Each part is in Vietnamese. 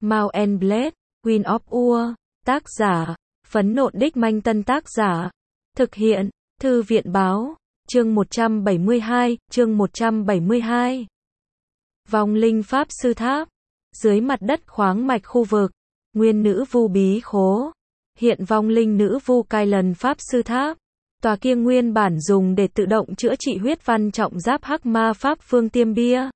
Mount and Blade, Queen of Ur, tác giả, Phấn Nộn Đích Manh Tân tác giả, thực hiện, Thư viện báo, chương 172. Vong linh Pháp Sư Tháp, dưới mặt đất khoáng mạch khu vực, nguyên nữ vu bí khố, hiện vong linh nữ vu Kylan Pháp Sư Tháp. Tòa kia nguyên bản dùng để tự động chữa trị huyết văn trọng giáp hắc ma pháp phương tiêm bia.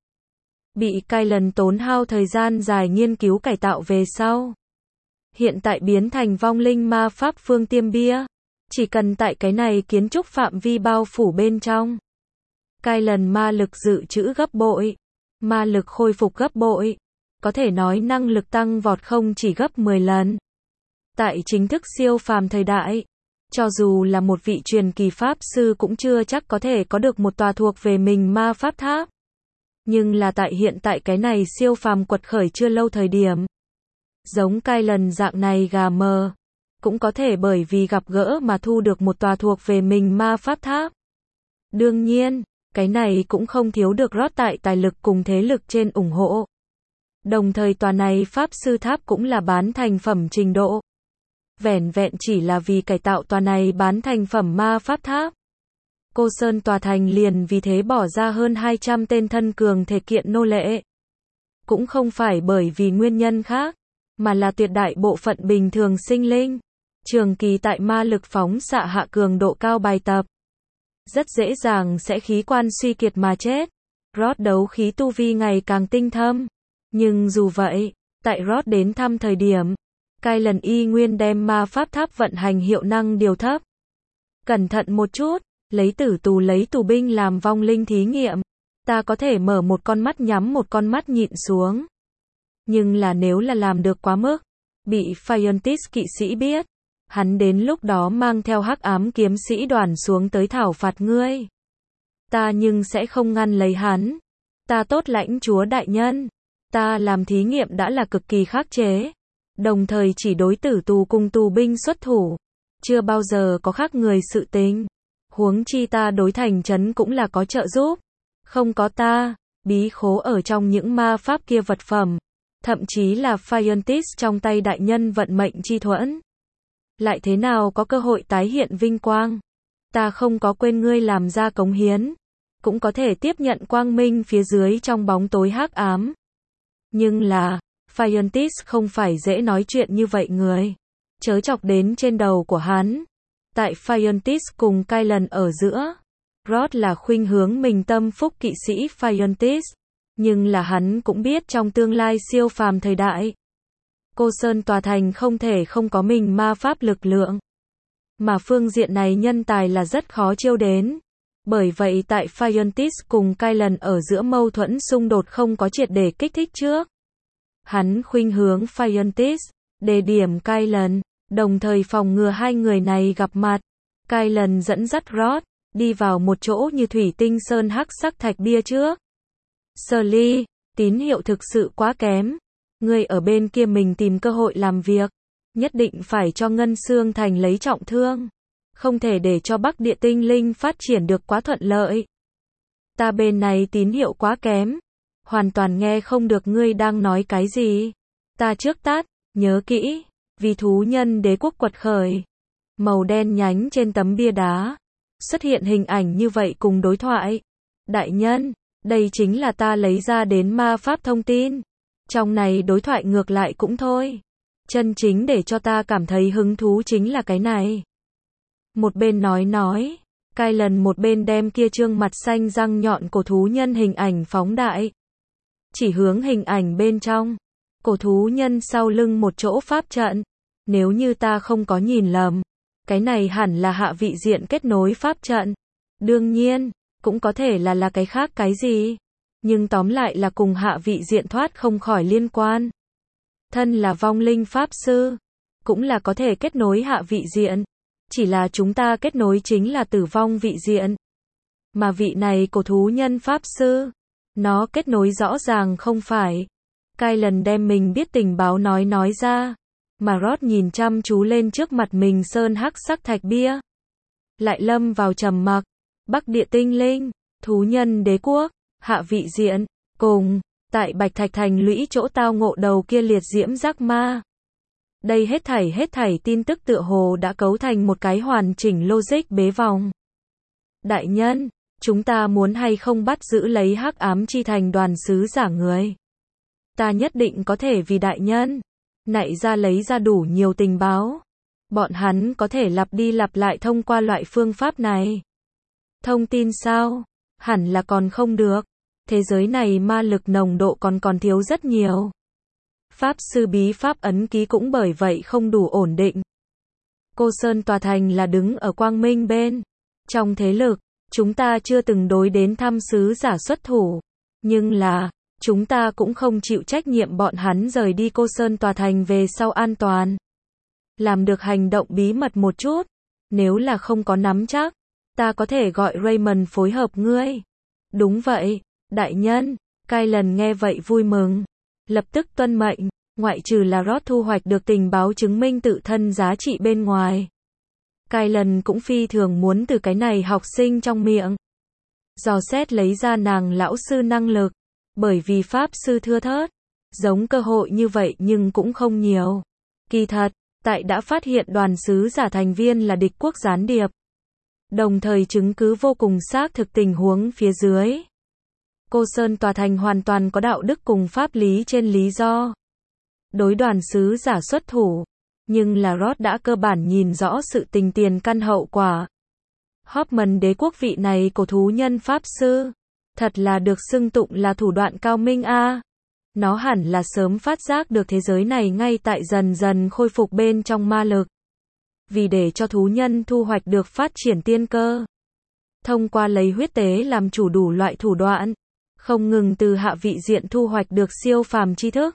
Bị Kylan tốn hao thời gian dài nghiên cứu cải tạo về sau. Hiện tại biến thành vong linh ma pháp phương tiêm bia. Chỉ cần tại cái này kiến trúc phạm vi bao phủ bên trong. Kylan ma lực dự trữ gấp bội. Ma lực khôi phục gấp bội. Có thể nói năng lực tăng vọt không chỉ gấp 10 lần. Tại chính thức siêu phàm thời đại. Cho dù là một vị truyền kỳ pháp sư cũng chưa chắc có thể có được một tòa thuộc về mình ma pháp tháp. Nhưng là tại hiện tại cái này siêu phàm quật khởi chưa lâu thời điểm. Giống Kylan dạng này gà mờ. Cũng có thể bởi vì gặp gỡ mà thu được một tòa thuộc về mình ma pháp tháp. Đương nhiên, cái này cũng không thiếu được rót tại tài lực cùng thế lực trên ủng hộ. Đồng thời tòa này pháp sư tháp cũng là bán thành phẩm trình độ. Vẻn vẹn chỉ là vì cải tạo tòa này bán thành phẩm ma pháp tháp. Cô Sơn tòa thành liền vì thế bỏ ra hơn 200 tên thân cường thể kiện nô lệ. Cũng không phải bởi vì nguyên nhân khác, mà là tuyệt đại bộ phận bình thường sinh linh. Trường kỳ tại ma lực phóng xạ hạ cường độ cao bài tập. Rất dễ dàng sẽ khí quan suy kiệt mà chết. Rod đấu khí tu vi ngày càng tinh thâm. Nhưng dù vậy, tại Rod đến thăm thời điểm, Kylan y nguyên đem ma pháp tháp vận hành hiệu năng điều thấp. Cẩn thận một chút, lấy tù binh làm vong linh thí nghiệm. Ta có thể mở một con mắt nhắm một con mắt nhịn xuống. Nhưng là nếu là làm được quá mức, bị Phiontis kỵ sĩ biết, hắn đến lúc đó mang theo hắc ám kiếm sĩ đoàn xuống tới thảo phạt ngươi. Ta nhưng sẽ không ngăn lấy hắn. Ta tốt lãnh chúa đại nhân. Ta làm thí nghiệm đã là cực kỳ khắc chế. Đồng thời chỉ đối tử tù cùng tù binh xuất thủ. Chưa bao giờ có khác người sự tình. Huống chi ta đối thành trấn cũng là có trợ giúp. Không có ta, bí khố ở trong những ma pháp kia vật phẩm. Thậm chí là Phiontis trong tay đại nhân vận mệnh chi thuẫn. Lại thế nào có cơ hội tái hiện vinh quang. Ta không có quên ngươi làm ra cống hiến. Cũng có thể tiếp nhận quang minh phía dưới trong bóng tối hắc ám. Nhưng là, Phiontis không phải dễ nói chuyện như vậy người. Chớ chọc đến trên đầu của hắn. Tại Phiontis cùng Kylan ở giữa, Rod là khuynh hướng mình tâm phúc kỵ sĩ Phiontis. Nhưng là hắn cũng biết trong tương lai siêu phàm thời đại, Cô Sơn tòa thành không thể không có mình ma pháp lực lượng. Mà phương diện này nhân tài là rất khó chiêu đến. Bởi vậy tại Phiontis cùng Kylan ở giữa mâu thuẫn xung đột không có triệt để kích thích trước. Hắn khuynh hướng Phiontis, đề điểm Kylan, đồng thời phòng ngừa hai người này gặp mặt. Kylan dẫn dắt Rod, đi vào một chỗ như thủy tinh sơn hắc sắc thạch bia trước. Sully, tín hiệu thực sự quá kém. Ngươi ở bên kia mình tìm cơ hội làm việc. Nhất định phải cho Ngân Xương Thành lấy trọng thương. Không thể để cho Bắc Địa Tinh Linh phát triển được quá thuận lợi. Ta bên này tín hiệu quá kém. Hoàn toàn nghe không được ngươi đang nói cái gì. Ta trước tát, nhớ kỹ. Vì thú nhân đế quốc quật khởi. Màu đen nhánh trên tấm bia đá. Xuất hiện hình ảnh như vậy cùng đối thoại. Đại nhân, đây chính là ta lấy ra đến ma pháp thông tin. Trong này đối thoại ngược lại cũng thôi. Chân chính để cho ta cảm thấy hứng thú chính là cái này. Một bên nói. Kylan một bên đem kia trương mặt xanh răng nhọn cổ thú nhân hình ảnh phóng đại. Chỉ hướng hình ảnh bên trong. Cổ thú nhân sau lưng một chỗ pháp trận. Nếu như ta không có nhìn lầm. Cái này hẳn là hạ vị diện kết nối pháp trận. Đương nhiên, cũng có thể là cái khác cái gì. Nhưng tóm lại là cùng hạ vị diện thoát không khỏi liên quan. Thân là vong linh pháp sư. Cũng là có thể kết nối hạ vị diện. Chỉ là chúng ta kết nối chính là tử vong vị diện. Mà vị này cổ thú nhân pháp sư. Nó kết nối rõ ràng không phải. Kylan đem mình biết tình báo nói ra. Mà Rod nhìn chăm chú lên trước mặt mình sơn hắc sắc thạch bia. Lại lâm vào trầm mặc. Bắc Địa Tinh Linh, thú nhân đế quốc, hạ vị diện, cùng Tại Bạch Thạch Thành lũy chỗ tao ngộ đầu kia liệt diễm giác ma. Đây hết thảy tin tức tựa hồ đã cấu thành một cái hoàn chỉnh logic bế vòng. Đại nhân, chúng ta muốn hay không bắt giữ lấy hắc ám chi thành đoàn sứ giả người. Ta nhất định có thể vì đại nhân nạy ra lấy ra đủ nhiều tình báo. Bọn hắn có thể lặp đi lặp lại thông qua loại phương pháp này. Thông tin sao? Hẳn là còn không được. Thế giới này ma lực nồng độ còn thiếu rất nhiều. Pháp sư bí pháp ấn ký cũng bởi vậy không đủ ổn định. Cô Sơn tòa thành là đứng ở quang minh bên. Trong thế lực, chúng ta chưa từng đối đến thăm sứ giả xuất thủ. Nhưng là, chúng ta cũng không chịu trách nhiệm bọn hắn rời đi Cô Sơn tòa thành về sau an toàn. Làm được hành động bí mật một chút. Nếu là không có nắm chắc, ta có thể gọi Raymond phối hợp ngươi. Đúng vậy, đại nhân. Kylan nghe vậy vui mừng. Lập tức tuân mệnh, ngoại trừ là Rod thu hoạch được tình báo chứng minh tự thân giá trị bên ngoài. Kylan cũng phi thường muốn từ cái này học sinh trong miệng dò xét lấy ra nàng lão sư năng lực, bởi vì pháp sư thưa thớt, giống cơ hội như vậy nhưng cũng không nhiều. Kỳ thật, tại đã phát hiện đoàn sứ giả thành viên là địch quốc gián điệp, đồng thời chứng cứ vô cùng xác thực tình huống phía dưới. Cô Sơn tòa thành hoàn toàn có đạo đức cùng pháp lý trên lý do đối đoàn sứ giả xuất thủ, nhưng là Rod đã cơ bản nhìn rõ sự tình tiền căn hậu quả. Hoffman đế quốc vị này cổ thú nhân pháp sư, thật là được xưng tụng là thủ đoạn cao minh a. Nó hẳn là sớm phát giác được thế giới này ngay tại dần dần khôi phục bên trong ma lực. Vì để cho thú nhân thu hoạch được phát triển tiên cơ, thông qua lấy huyết tế làm chủ đủ loại thủ đoạn, không ngừng từ hạ vị diện thu hoạch được siêu phàm tri thức.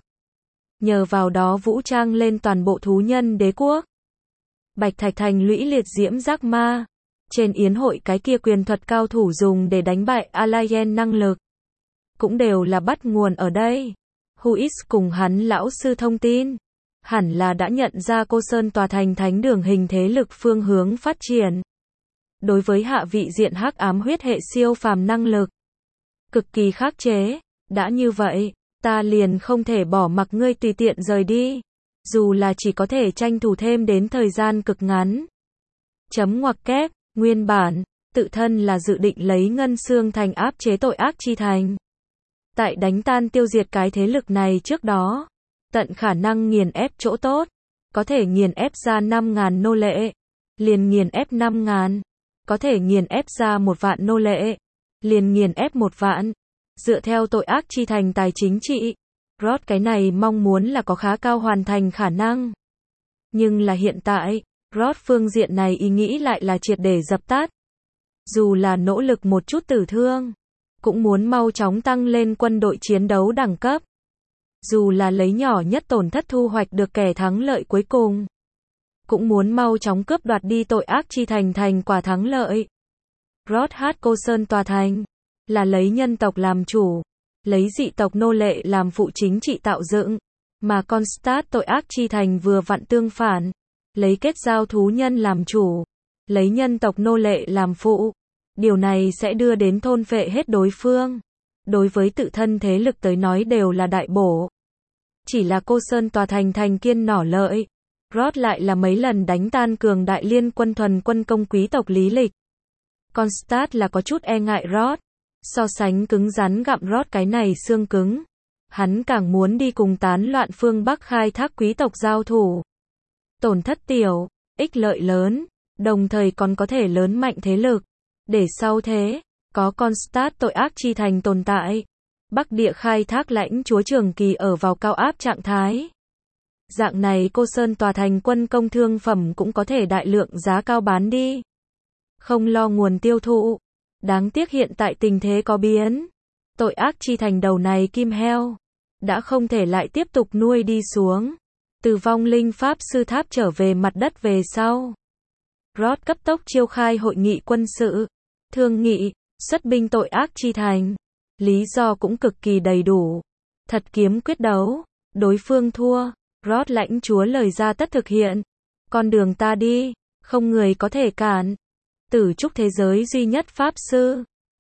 Nhờ vào đó vũ trang lên toàn bộ thú nhân đế quốc. Bạch Thạch Thành lũy liệt diễm giác ma. Trên yến hội cái kia quyền thuật cao thủ dùng để đánh bại Alien năng lực. Cũng đều là bắt nguồn ở đây. Huis cùng hắn lão sư thông tin. Hẳn là đã nhận ra Cô Sơn tòa thành thánh đường hình thế lực phương hướng phát triển. Đối với hạ vị diện hắc ám huyết hệ siêu phàm năng lực. Cực kỳ khắc chế. Đã như vậy, ta liền không thể bỏ mặc ngươi tùy tiện rời đi. Dù là chỉ có thể tranh thủ thêm đến thời gian cực ngắn. Chấm ngoặc kép, nguyên bản, tự thân là dự định lấy ngân xương thành áp chế tội ác chi thành. Tại đánh tan tiêu diệt cái thế lực này trước đó, tận khả năng nghiền ép chỗ tốt. Có thể nghiền ép ra 5.000 nô lệ. Liền nghiền ép 5.000. Có thể nghiền ép ra 1 vạn nô lệ. Liền nghiền ép 1 vạn. Dựa theo tội ác chi thành tài chính trị, Rod cái này mong muốn là có khá cao hoàn thành khả năng. Nhưng là hiện tại, Rod phương diện này ý nghĩ lại là triệt để dập tắt. Dù là nỗ lực một chút tử thương, cũng muốn mau chóng tăng lên quân đội chiến đấu đẳng cấp. Dù là lấy nhỏ nhất tổn thất thu hoạch được kẻ thắng lợi cuối cùng, cũng muốn mau chóng cướp đoạt đi tội ác chi thành thành quả thắng lợi. Rod hát Cô Sơn tòa thành là lấy nhân tộc làm chủ, lấy dị tộc nô lệ làm phụ chính trị tạo dựng, mà Constat tội ác chi thành vừa vặn tương phản, lấy kết giao thú nhân làm chủ, lấy nhân tộc nô lệ làm phụ. Điều này sẽ đưa đến thôn phệ hết đối phương. Đối với tự thân thế lực tới nói đều là đại bổ. Chỉ là Cô Sơn tòa thành thành kiên nỏ lợi. Rod lại là mấy lần đánh tan cường đại liên quân thuần quân công quý tộc lý lịch. Constat là có chút e ngại Rod. So sánh cứng rắn gặm Rod cái này xương cứng. Hắn càng muốn đi cùng tán loạn phương Bắc khai thác quý tộc giao thủ. Tổn thất tiểu, ích lợi lớn, đồng thời còn có thể lớn mạnh thế lực. Để sau thế, có Constat tội ác chi thành tồn tại. Bắc địa khai thác lãnh chúa trường kỳ ở vào cao áp trạng thái. Dạng này Cô Sơn tòa thành quân công thương phẩm cũng có thể đại lượng giá cao bán đi. Không lo nguồn tiêu thụ. Đáng tiếc hiện tại tình thế có biến. Tội ác chi thành đầu này kim heo đã không thể lại tiếp tục nuôi đi xuống. Từ vong linh pháp sư tháp trở về mặt đất về sau, Rod cấp tốc chiêu khai hội nghị quân sự, thương nghị, xuất binh tội ác chi thành. Lý do cũng cực kỳ đầy đủ. Thật kiếm quyết đấu, đối phương thua, Rod lãnh chúa lời ra tất thực hiện. Con đường ta đi, không người có thể cản. Tử trúc thế giới duy nhất pháp sư,